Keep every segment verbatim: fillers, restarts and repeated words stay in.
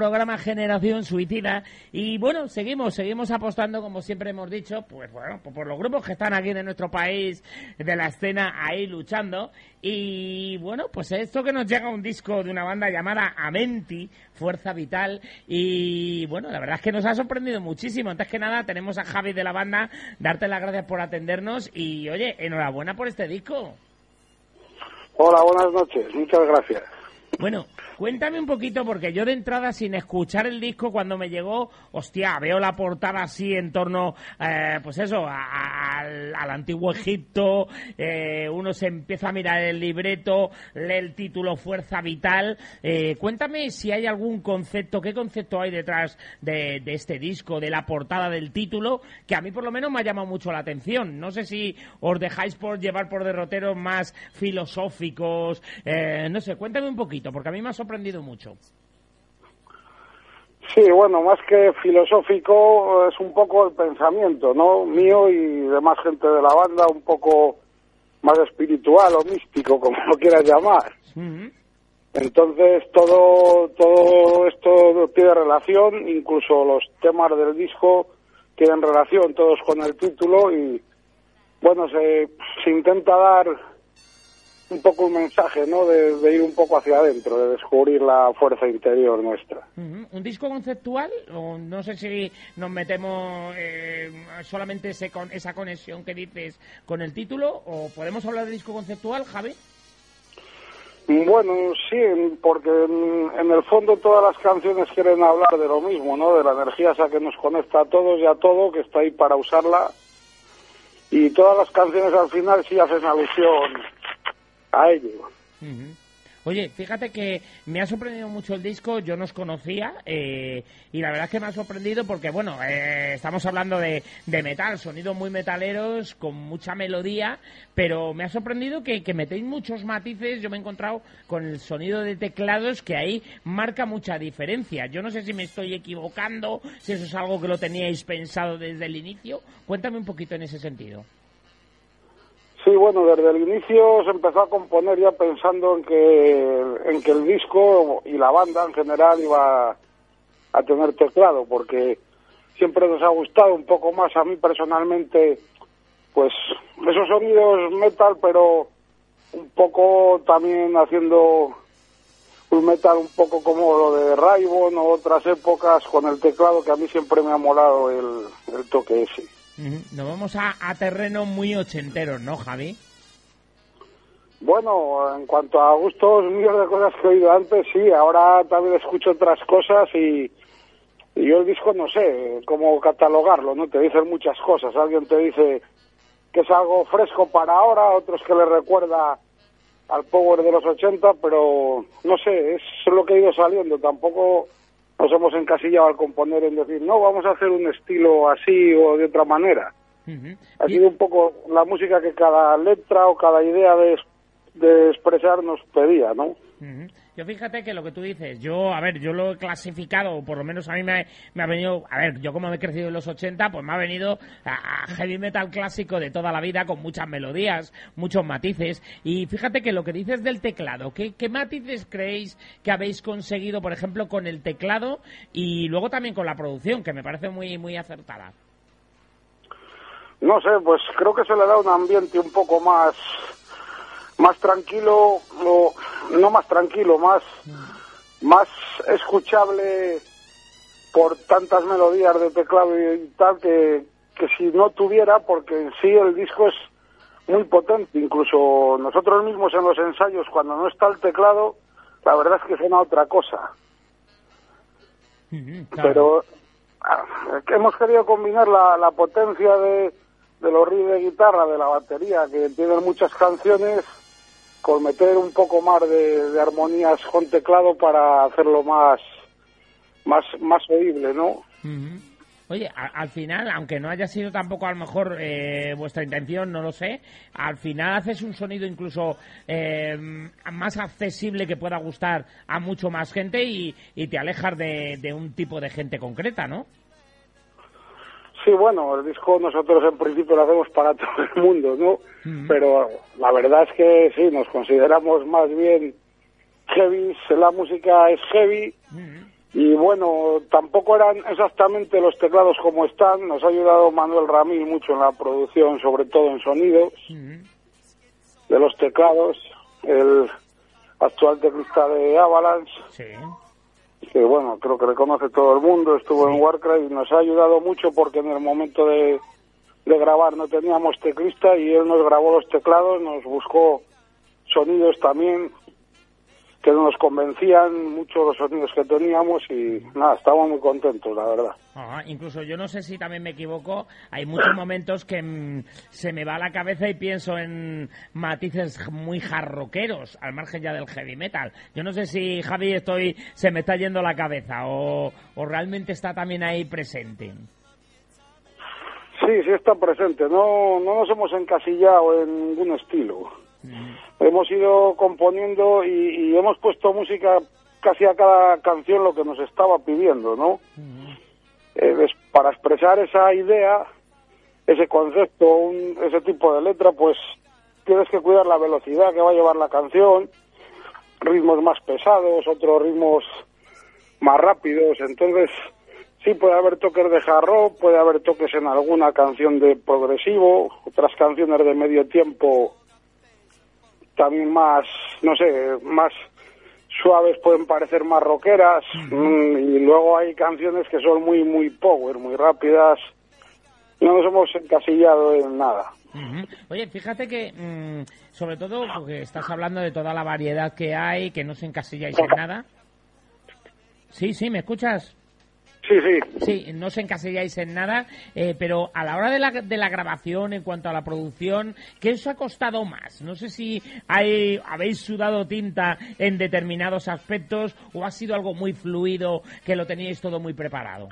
programa Generación Suicida. Y bueno, seguimos, seguimos apostando, como siempre hemos dicho, pues bueno, pues por los grupos que están aquí de nuestro país, de la escena, ahí luchando. Y bueno, pues esto que nos llega un disco de una banda llamada Amenti, Fuerza Vital. Y bueno, la verdad es que nos ha sorprendido muchísimo. Antes que nada, tenemos a Javi de la banda, darte las gracias por atendernos. Y oye, enhorabuena por este disco. Hola, buenas noches, muchas gracias. Bueno, cuéntame un poquito, porque yo de entrada, sin escuchar el disco, cuando me llegó, hostia, veo la portada así en torno, eh, pues eso, a, a, al, al antiguo Egipto, eh, uno se empieza a mirar el libreto, lee el título Fuerza Vital. Eh, cuéntame si hay algún concepto, qué concepto hay detrás de, de este disco, de la portada del título, que a mí por lo menos me ha llamado mucho la atención. No sé si os dejáis por llevar por derroteros más filosóficos, eh, no sé, cuéntame un poquito, porque a mí me ha sorprendido mucho. Sí, bueno, más que filosófico, es un poco el pensamiento, ¿no? Mío y de más gente de la banda, un poco más espiritual o místico, como lo quieras llamar. Uh-huh. Entonces, todo, todo esto tiene relación, incluso los temas del disco tienen relación, todos con el título, y bueno, se, se intenta dar un poco un mensaje, ¿no? De, de ir un poco hacia adentro, de descubrir la fuerza interior nuestra. Uh-huh. ¿Un disco conceptual? O no sé si nos metemos eh, solamente ese con, esa conexión que dices con el título, o podemos hablar de disco conceptual, Javi. Bueno, sí, porque en, en el fondo todas las canciones quieren hablar de lo mismo, ¿no? De la energía esa que nos conecta a todos y a todo, que está ahí para usarla. Y todas las canciones al final sí hacen alusión a ello. Uh-huh. Oye, fíjate que me ha sorprendido mucho el disco, yo no os conocía, eh, y la verdad es que me ha sorprendido porque, bueno, eh, estamos hablando de, de metal, sonidos muy metaleros, con mucha melodía, pero me ha sorprendido que, que metéis muchos matices. Yo me he encontrado con el sonido de teclados que ahí marca mucha diferencia. Yo no sé si me estoy equivocando, si eso es algo que lo teníais pensado desde el inicio. Cuéntame un poquito en ese sentido. Sí, bueno, desde el inicio se empezó a componer ya pensando en que en que el disco y la banda en general iba a tener teclado, porque siempre nos ha gustado un poco más a mí personalmente, pues esos sonidos metal, pero un poco también haciendo un metal un poco como lo de Raibon o otras épocas con el teclado, que a mí siempre me ha molado el, el toque ese. Nos vamos a, a terrenos muy ochenteros, ¿no, Javi? Bueno, en cuanto a gustos míos de cosas que he oído antes, sí. Ahora también escucho otras cosas y, y yo el disco no sé cómo catalogarlo, ¿no? Te dicen muchas cosas. Alguien te dice que es algo fresco para ahora, otros que le recuerda al power de los ochenta, pero no sé, es lo que ha ido saliendo. Tampoco nos hemos encasillado al componer en decir, no, vamos a hacer un estilo así o de otra manera. Uh-huh. Ha sido un poco la música que cada letra o cada idea de, de expresar nos pedía, ¿no? Uh-huh. Yo fíjate que lo que tú dices, yo, a ver, yo lo he clasificado, o por lo menos a mí me, me ha venido, a ver, yo como he crecido en los ochenta, pues me ha venido a, a heavy metal clásico de toda la vida, con muchas melodías, muchos matices, y fíjate que lo que dices del teclado, ¿qué, qué matices creéis que habéis conseguido, por ejemplo, con el teclado, y luego también con la producción, que me parece muy, muy acertada? No sé, pues creo que se le da un ambiente un poco más... más tranquilo, o, no más tranquilo, más, más escuchable por tantas melodías de teclado y tal, que, que si no tuviera, porque en sí el disco es muy potente. Incluso nosotros mismos en los ensayos, cuando no está el teclado, la verdad es que suena otra cosa. Uh-huh, claro. Pero ah, hemos querido combinar la, la potencia de, de los riffs de guitarra, de la batería, que tienen muchas canciones, con meter un poco más de, de armonías con teclado para hacerlo más más más oíble, ¿no? Uh-huh. Oye, a, al final, aunque no haya sido tampoco a lo mejor eh, vuestra intención, no lo sé, al final haces un sonido incluso eh, más accesible, que pueda gustar a mucho más gente, y, y te alejas de, de un tipo de gente concreta, ¿no? Sí, bueno, el disco nosotros en principio lo hacemos para todo el mundo, ¿no? Uh-huh. Pero la verdad es que sí, nos consideramos más bien heavy, la música es heavy, uh-huh. Y bueno, tampoco eran exactamente los teclados como están. Nos ha ayudado Manuel Ramil mucho en la producción, sobre todo en sonidos uh-huh. de los teclados. El actual teclista de Avalanche, sí. que bueno, creo que reconoce todo el mundo, estuvo sí. en Warcry y nos ha ayudado mucho porque en el momento de, de grabar no teníamos teclista y él nos grabó los teclados, nos buscó sonidos también que nos convencían mucho los sonidos que teníamos y nada, estábamos muy contentos, la verdad. Ajá, incluso yo no sé si también me equivoco, hay muchos momentos que mmm, se me va a la cabeza y pienso en matices muy jarroqueros, al margen ya del heavy metal. Yo no sé si, Javi, estoy se me está yendo la cabeza o, o realmente está también ahí presente. Sí, sí está presente, no, no nos hemos encasillado en ningún estilo. Mm. Hemos ido componiendo y, y hemos puesto música casi a cada canción lo que nos estaba pidiendo, ¿no? Uh-huh. Eh, para expresar esa idea, ese concepto, un, ese tipo de letra, pues tienes que cuidar la velocidad que va a llevar la canción, ritmos más pesados, otros ritmos más rápidos, entonces sí puede haber toques de hard rock, puede haber toques en alguna canción de progresivo, otras canciones de medio tiempo también más, no sé, más suaves pueden parecer más rockeras, uh-huh. y luego hay canciones que son muy, muy power, muy rápidas. No nos hemos encasillado en nada. Uh-huh. Oye, fíjate que, mmm, sobre todo, porque estás hablando de toda la variedad que hay, que no se encasilláis en nada. Sí, sí, ¿me escuchas? Sí, sí. Sí, no os encasilláis en nada, eh, pero a la hora de la, de la grabación, en cuanto a la producción, ¿qué os ha costado más? No sé si hay, habéis sudado tinta en determinados aspectos o ha sido algo muy fluido, que lo teníais todo muy preparado.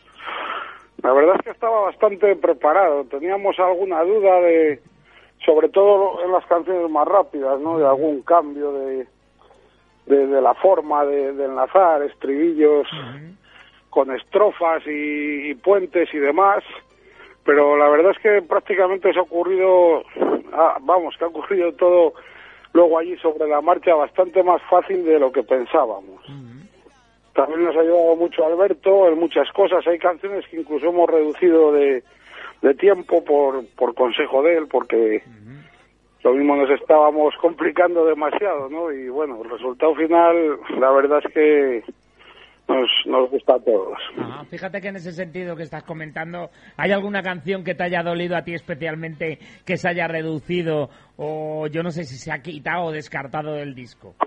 La verdad es que estaba bastante preparado. Teníamos alguna duda de, sobre todo en las canciones más rápidas, ¿no? De algún cambio de, de, de la forma de, de enlazar, estribillos... Uh-huh. con estrofas y, y puentes y demás, pero la verdad es que prácticamente se ha ocurrido, ah, vamos, que ha ocurrido todo luego allí sobre la marcha bastante más fácil de lo que pensábamos. Uh-huh. También nos ha ayudado mucho Alberto en muchas cosas, hay canciones que incluso hemos reducido de, de tiempo por, por consejo de él, porque uh-huh. lo mismo nos estábamos complicando demasiado, ¿no? Y bueno, el resultado final, la verdad es que Nos, nos gusta a todos. Ajá, fíjate que en ese sentido que estás comentando, ¿hay alguna canción que te haya dolido a ti especialmente, que se haya reducido o yo no sé si se ha quitado o descartado del disco?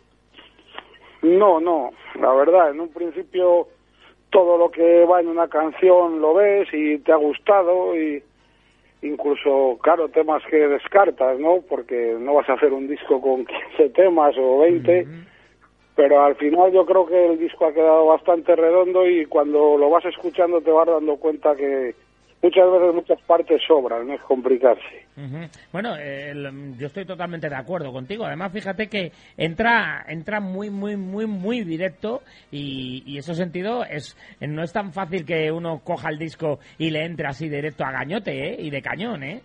No, no, la verdad, en un principio todo lo que va en una canción lo ves y te ha gustado y incluso, claro, temas que descartas, ¿no? Porque no vas a hacer un disco con quince temas o veinte, uh-huh. pero al final yo creo que el disco ha quedado bastante redondo y cuando lo vas escuchando te vas dando cuenta que muchas veces muchas partes sobran, no es complicarse. Uh-huh. Bueno, eh, el, yo estoy totalmente de acuerdo contigo. Además, fíjate que entra entra muy, muy, muy, muy directo y, y ese sentido es no es tan fácil que uno coja el disco y le entre así directo a gañote, ¿eh? Y de cañón, ¿eh?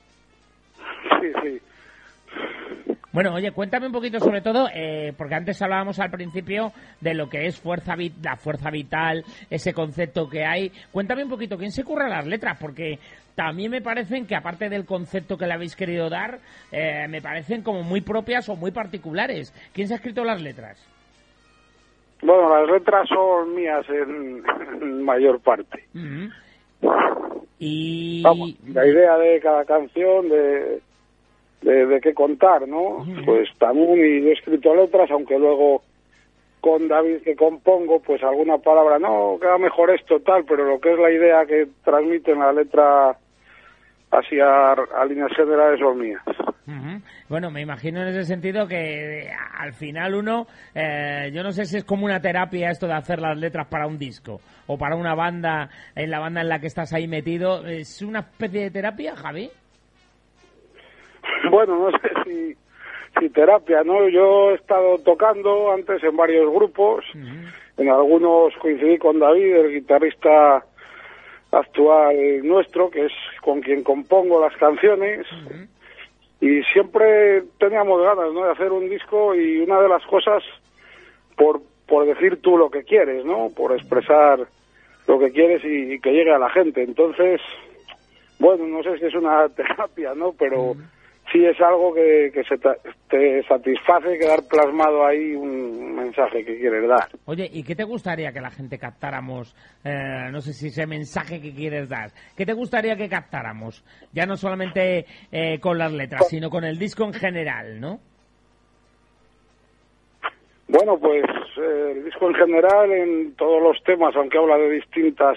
Sí, sí. Bueno, oye, cuéntame un poquito sobre todo, eh, porque antes hablábamos al principio de lo que es fuerza vit- la fuerza vital, ese concepto que hay. Cuéntame un poquito, ¿quién se curra las letras? Porque también me parecen que, aparte del concepto que le habéis querido dar, eh, me parecen como muy propias o muy particulares. ¿Quién se ha escrito las letras? Bueno, las letras son mías en, en mayor parte. Uh-huh. Y... Vamos, la idea de cada canción, de... De, de qué contar, ¿no? Uh-huh. Pues también y he escrito letras, aunque luego con David que compongo, pues alguna palabra, no, queda mejor esto, tal, pero lo que es la idea que transmite en la letra hacia a líneas generales son mías. Uh-huh. Bueno, me imagino en ese sentido que eh, al final uno, eh, yo no sé si es como una terapia esto de hacer las letras para un disco o para una banda, en la banda en la que estás ahí metido, ¿es una especie de terapia, Javi? Bueno, no sé si, si terapia, ¿no? Yo he estado tocando antes en varios grupos, uh-huh. en algunos coincidí con David, el guitarrista actual nuestro, que es con quien compongo las canciones, uh-huh. y siempre teníamos ganas, ¿no?, de hacer un disco y una de las cosas, por por decir tú lo que quieres, ¿no? Por expresar lo que quieres y, y que llegue a la gente. Entonces, bueno, no sé si es una terapia, ¿no? Pero sí es algo que, que se te, te satisface quedar plasmado ahí un mensaje que quieres dar. Oye, ¿y qué te gustaría que la gente captáramos? Eh, no sé si ese mensaje que quieres dar. ¿Qué te gustaría que captáramos? Ya no solamente eh, con las letras, sino con el disco en general, ¿no? Bueno, pues eh, el disco en general, en todos los temas, aunque habla de distintas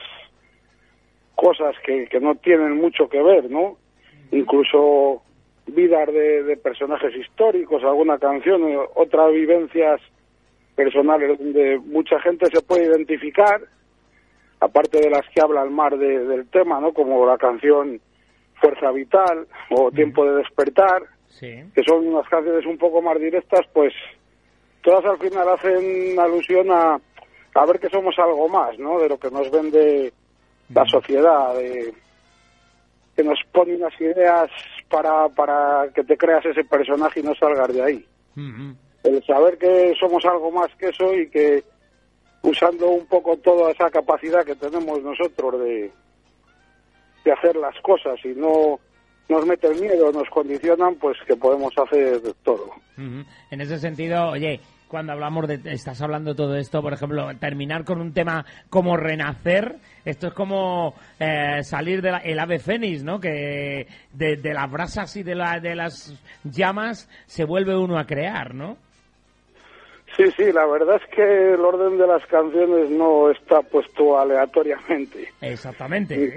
cosas que, que no tienen mucho que ver, ¿no? Incluso vidas de, de personajes históricos, alguna canción, otras vivencias personales donde mucha gente se puede identificar, aparte de las que habla el mar de, del tema, ¿no? Como la canción Fuerza Vital o Tiempo de Despertar, sí, que son unas canciones un poco más directas, pues todas al final hacen alusión a, a ver que somos algo más, ¿no? De lo que nos vende la sociedad, de, que nos pone unas ideas para, para que te creas ese personaje y no salgas de ahí. Uh-huh. El saber que somos algo más que eso y que usando un poco toda esa capacidad que tenemos nosotros de, de hacer las cosas y no nos mete el miedo, nos condicionan, pues que podemos hacer todo. Uh-huh. En ese sentido, oye, cuando hablamos de, estás hablando de todo esto, por ejemplo, terminar con un tema como Renacer, esto es como eh, salir del el ave fénix, ¿no? Que de, de las brasas y de, la, de las llamas se vuelve uno a crear, ¿no? Sí, sí, la verdad es que el orden de las canciones no está puesto aleatoriamente. Exactamente. Sí,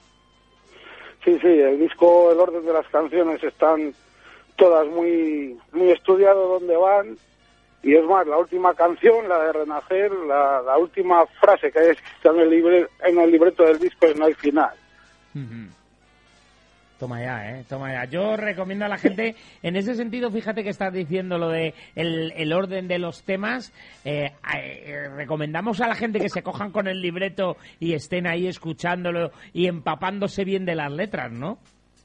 sí, sí, el disco, el orden de las canciones están todas muy, muy estudiado dónde van. Y es más, la última canción, la de Renacer, la, la última frase que hay escrita en el, libre, en el libreto del disco es "no hay final". Uh-huh. Toma ya, ¿eh? Toma ya. Yo recomiendo a la gente, en ese sentido, fíjate que estás diciendo lo de el, el orden de los temas, eh, eh, recomendamos a la gente que se cojan con el libreto y estén ahí escuchándolo y empapándose bien de las letras, ¿no?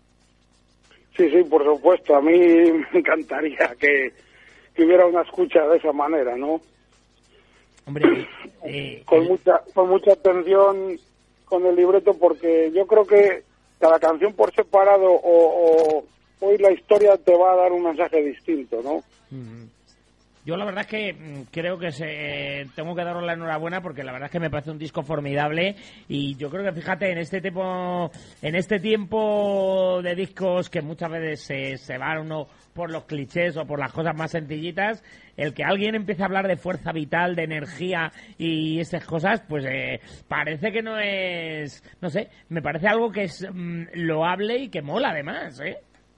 Sí, sí, por supuesto. A mí me encantaría que, que hubiera una escucha de esa manera, ¿no? Hombre, eh, con el... mucha con mucha atención con el libreto, porque yo creo que cada canción por separado o, o hoy la historia te va a dar un mensaje distinto, ¿no? Uh-huh. Yo la verdad es que mm, creo que se, eh, tengo que daros la enhorabuena porque la verdad es que me parece un disco formidable y yo creo que fíjate en este tiempo en este tiempo de discos que muchas veces se, se va uno por los clichés o por las cosas más sencillitas, el que alguien empiece a hablar de fuerza vital, de energía y esas cosas, pues eh, parece que no es, no sé, me parece algo que es mm, loable y que mola además, ¿eh?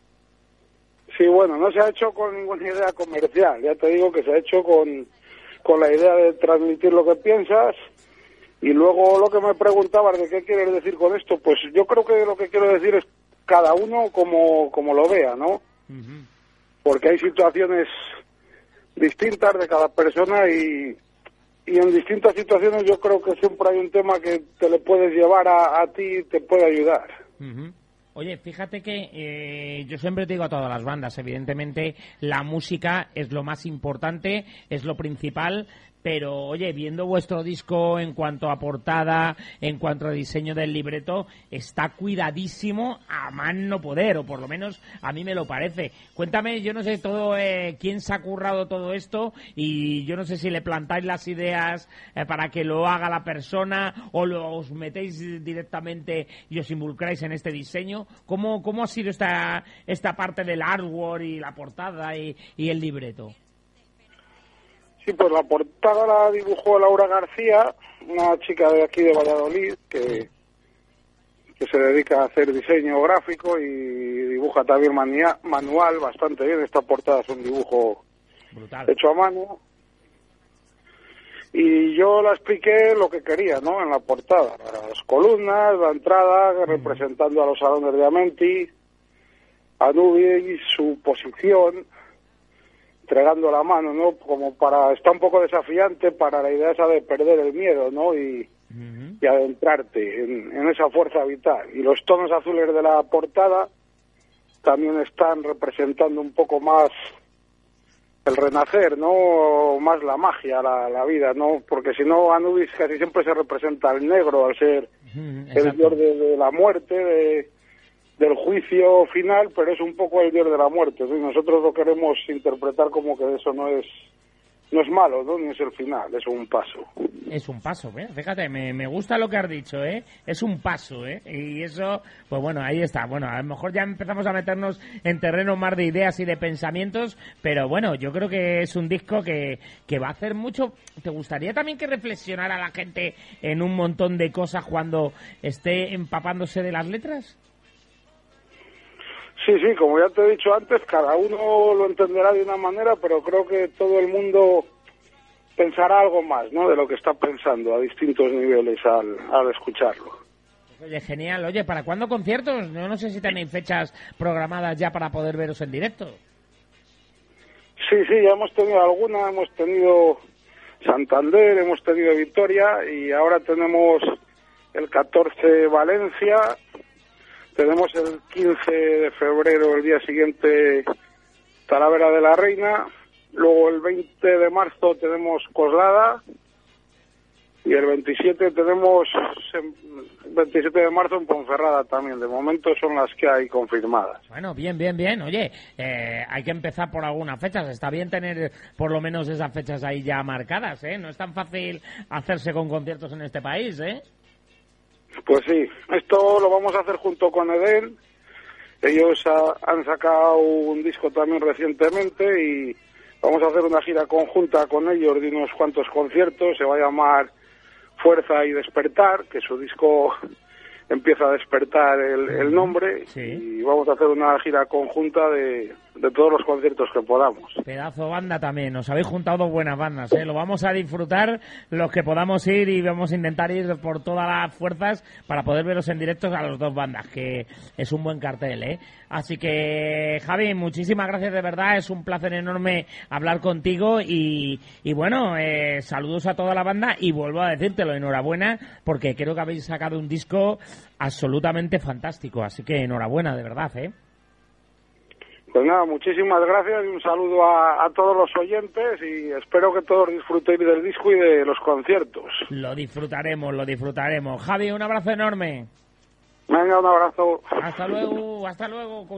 Sí, bueno, no se ha hecho con ninguna idea comercial, ya te digo que se ha hecho con, con la idea de transmitir lo que piensas. Y luego lo que me preguntabas de qué quieres decir con esto, pues yo creo que lo que quiero decir es cada uno como, como lo vea, ¿no? Uh-huh. Porque hay situaciones distintas de cada persona y, y en distintas situaciones yo creo que siempre hay un tema que te le puedes llevar a, a ti y te puede ayudar. Uh-huh. Oye, fíjate que eh, yo siempre te digo a todas las bandas, evidentemente la música es lo más importante, es lo principal, pero oye, viendo vuestro disco en cuanto a portada, en cuanto a diseño del libreto, está cuidadísimo a más no poder, o por lo menos a mí me lo parece. Cuéntame, yo no sé todo eh, quién se ha currado todo esto y yo no sé si le plantáis las ideas eh, para que lo haga la persona o lo, os metéis directamente y os involucráis en este diseño. ¿Cómo, cómo ha sido esta, esta parte del artwork y la portada y, y el libreto? Sí, pues la portada la dibujó Laura García, una chica de aquí de Valladolid que, que se dedica a hacer diseño gráfico y dibuja también mania, manual bastante bien. Esta portada es un dibujo brutal, hecho a mano. Y yo la expliqué lo que quería, ¿no? En la portada, las columnas, la entrada, mm. representando a los salones de Amenti, a Nubi y su posición, entregando la mano, ¿no? Como para, está un poco desafiante para la idea esa de perder el miedo, ¿no? Y, uh-huh. y adentrarte en, en esa fuerza vital. Y los tonos azules de la portada también están representando un poco más el renacer, ¿no? Más la magia, la, la vida, ¿no? Porque si no, Anubis casi siempre se representa al negro, al ser mm, el dios de, de la muerte, de, del juicio final, pero es un poco el dios de la muerte, ¿sí? Nosotros lo queremos interpretar como que eso no es no es malo, ¿no? Ni es el final, es un paso. Es un paso, ¿eh? Fíjate, me, me gusta lo que has dicho, ¿eh? Es un paso, ¿eh? Y eso, pues bueno, ahí está. Bueno, a lo mejor ya empezamos a meternos en terreno más de ideas y de pensamientos, pero bueno, yo creo que es un disco que, que va a hacer mucho. ¿Te gustaría también que reflexionara la gente en un montón de cosas cuando esté empapándose de las letras? Sí, sí, como ya te he dicho antes, cada uno lo entenderá de una manera, pero creo que todo el mundo pensará algo más, ¿no?, de lo que está pensando a distintos niveles al, al escucharlo. Oye, genial. Oye, ¿para cuándo conciertos? Yo no sé si tenéis fechas programadas ya para poder veros en directo. Sí, sí, ya hemos tenido alguna, hemos tenido Santander, hemos tenido Vitoria y ahora tenemos el catorce Valencia. Tenemos el quince de febrero, el día siguiente, Talavera de la Reina. Luego el veinte de marzo tenemos Coslada. Y el veintisiete tenemos, veintisiete de marzo en Ponferrada también. De momento son las que hay confirmadas. Bueno, bien, bien, bien. Oye, eh, hay que empezar por algunas fechas. Está bien tener por lo menos esas fechas ahí ya marcadas, ¿eh? No es tan fácil hacerse con conciertos en este país, ¿eh? Pues sí, esto lo vamos a hacer junto con Edén. Ellos ha, han sacado un disco también recientemente y vamos a hacer una gira conjunta con ellos de unos cuantos conciertos. Se va a llamar Fuerza y Despertar, que su disco empieza a despertar el, el nombre, sí. Y vamos a hacer una gira conjunta de, de todos los conciertos que podamos. Pedazo banda también, nos habéis juntado dos buenas bandas, ¿eh? Lo vamos a disfrutar los que podamos ir y vamos a intentar ir por todas las fuerzas para poder veros en directo a las dos bandas, que es un buen cartel, ¿eh? Así que, Javi, muchísimas gracias de verdad, es un placer enorme hablar contigo y, y bueno, eh, saludos a toda la banda y vuelvo a decírtelo, enhorabuena, porque creo que habéis sacado un disco absolutamente fantástico, así que enhorabuena, de verdad, ¿eh? Pues nada, muchísimas gracias y un saludo a, a todos los oyentes y espero que todos disfrutéis del disco y de los conciertos. Lo disfrutaremos, lo disfrutaremos. Javi, un abrazo enorme. Venga, un abrazo. Hasta luego, hasta luego.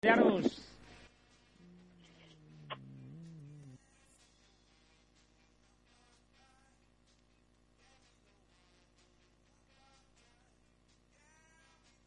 Yarus.